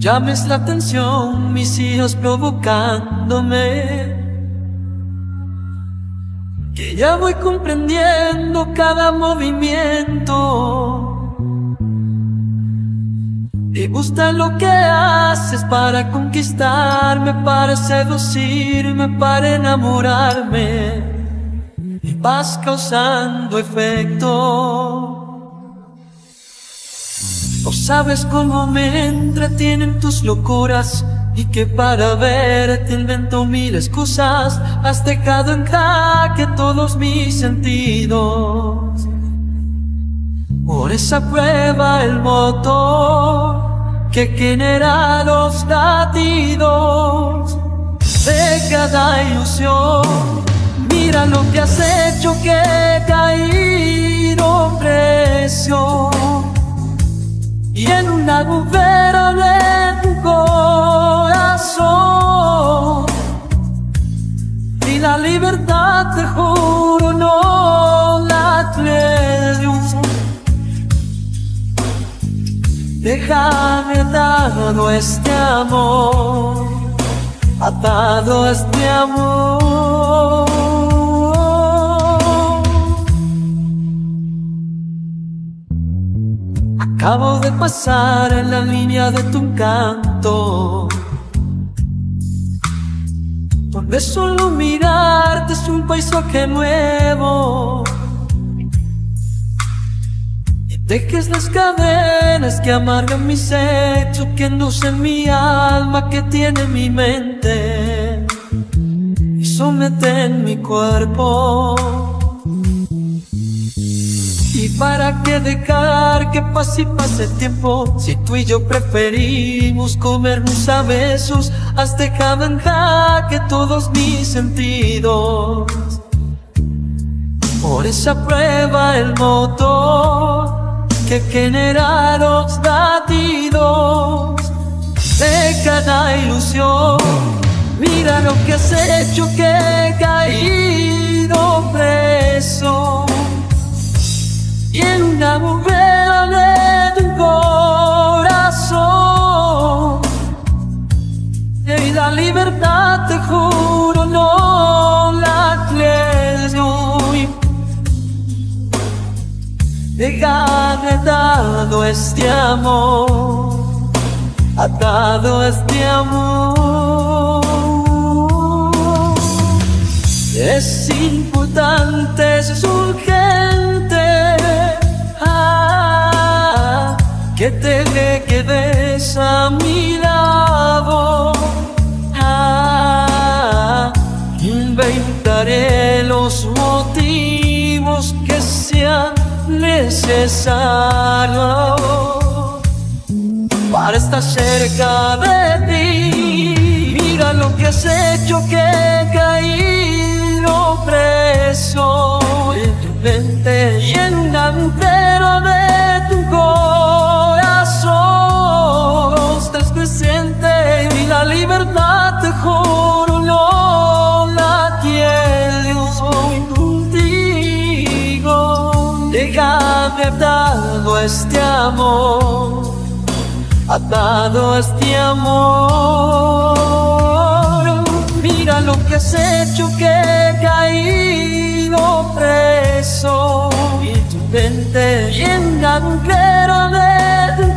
llames la atención, mis hijos provocándome. Que ya voy comprendiendo cada movimiento. Te gusta lo que haces para conquistarme, para seducirme, para enamorarme. Y vas causando efecto. No sabes cómo me entretienen tus locuras, y que para verte invento mil excusas. Has dejado en jaque todos mis sentidos. Por esa prueba el motor que genera los latidos de cada ilusión. Mira lo que has hecho, que he caído precio, y en un agujero de tu corazón. Y la libertad, te juro, no la creo. Déjame atado a este amor, atado a este amor. Acabo de pasar en la línea de tu encanto, donde solo mirarte es un paisaje nuevo. Y dejes las cadenas que amargan mi sexo, que endulcen mi alma, que tiene mi mente, y someten mi cuerpo. ¿Y para qué dejar que pase y pase el tiempo, si tú y yo preferimos comernos a besos? Has dejado en jaque todos mis sentidos. Por esa prueba el motor que genera los latidos de cada ilusión. Mira lo que has hecho, que he caído preso, y en un agujero de tu corazón. Y la libertad, te juro, no la creo. Déjame atado a este amor, atado a este amor. Es importante, es urgente, que te quedes a mi lado. Inventaré los motivos que sean necesarios para estar cerca de ti. Mira lo que has hecho, que he caído preso en tu mente, y en un agujero de tu corazón. Estás presente, y la libertad, te juro, no la quiero. Soy contigo. Déjame atado a este amor, atado a este amor. Mira lo que has hecho, que he caído preso en tu mente, y en un agujero de tu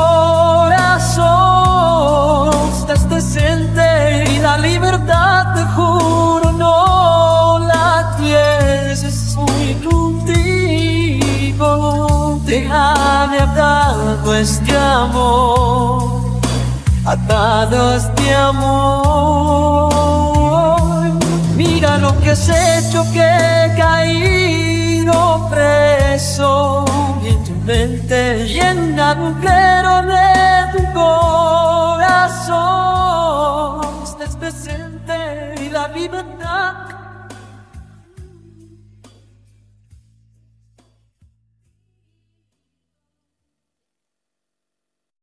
corazón. Estás presente, y la libertad, te juro, no la tienes. Soy contigo. Déjame atado a este amor, atado a este amor. Mira lo que has hecho, que he caído preso en tu mente, y en un agujero de tu corazón. Estás presente, y la libertad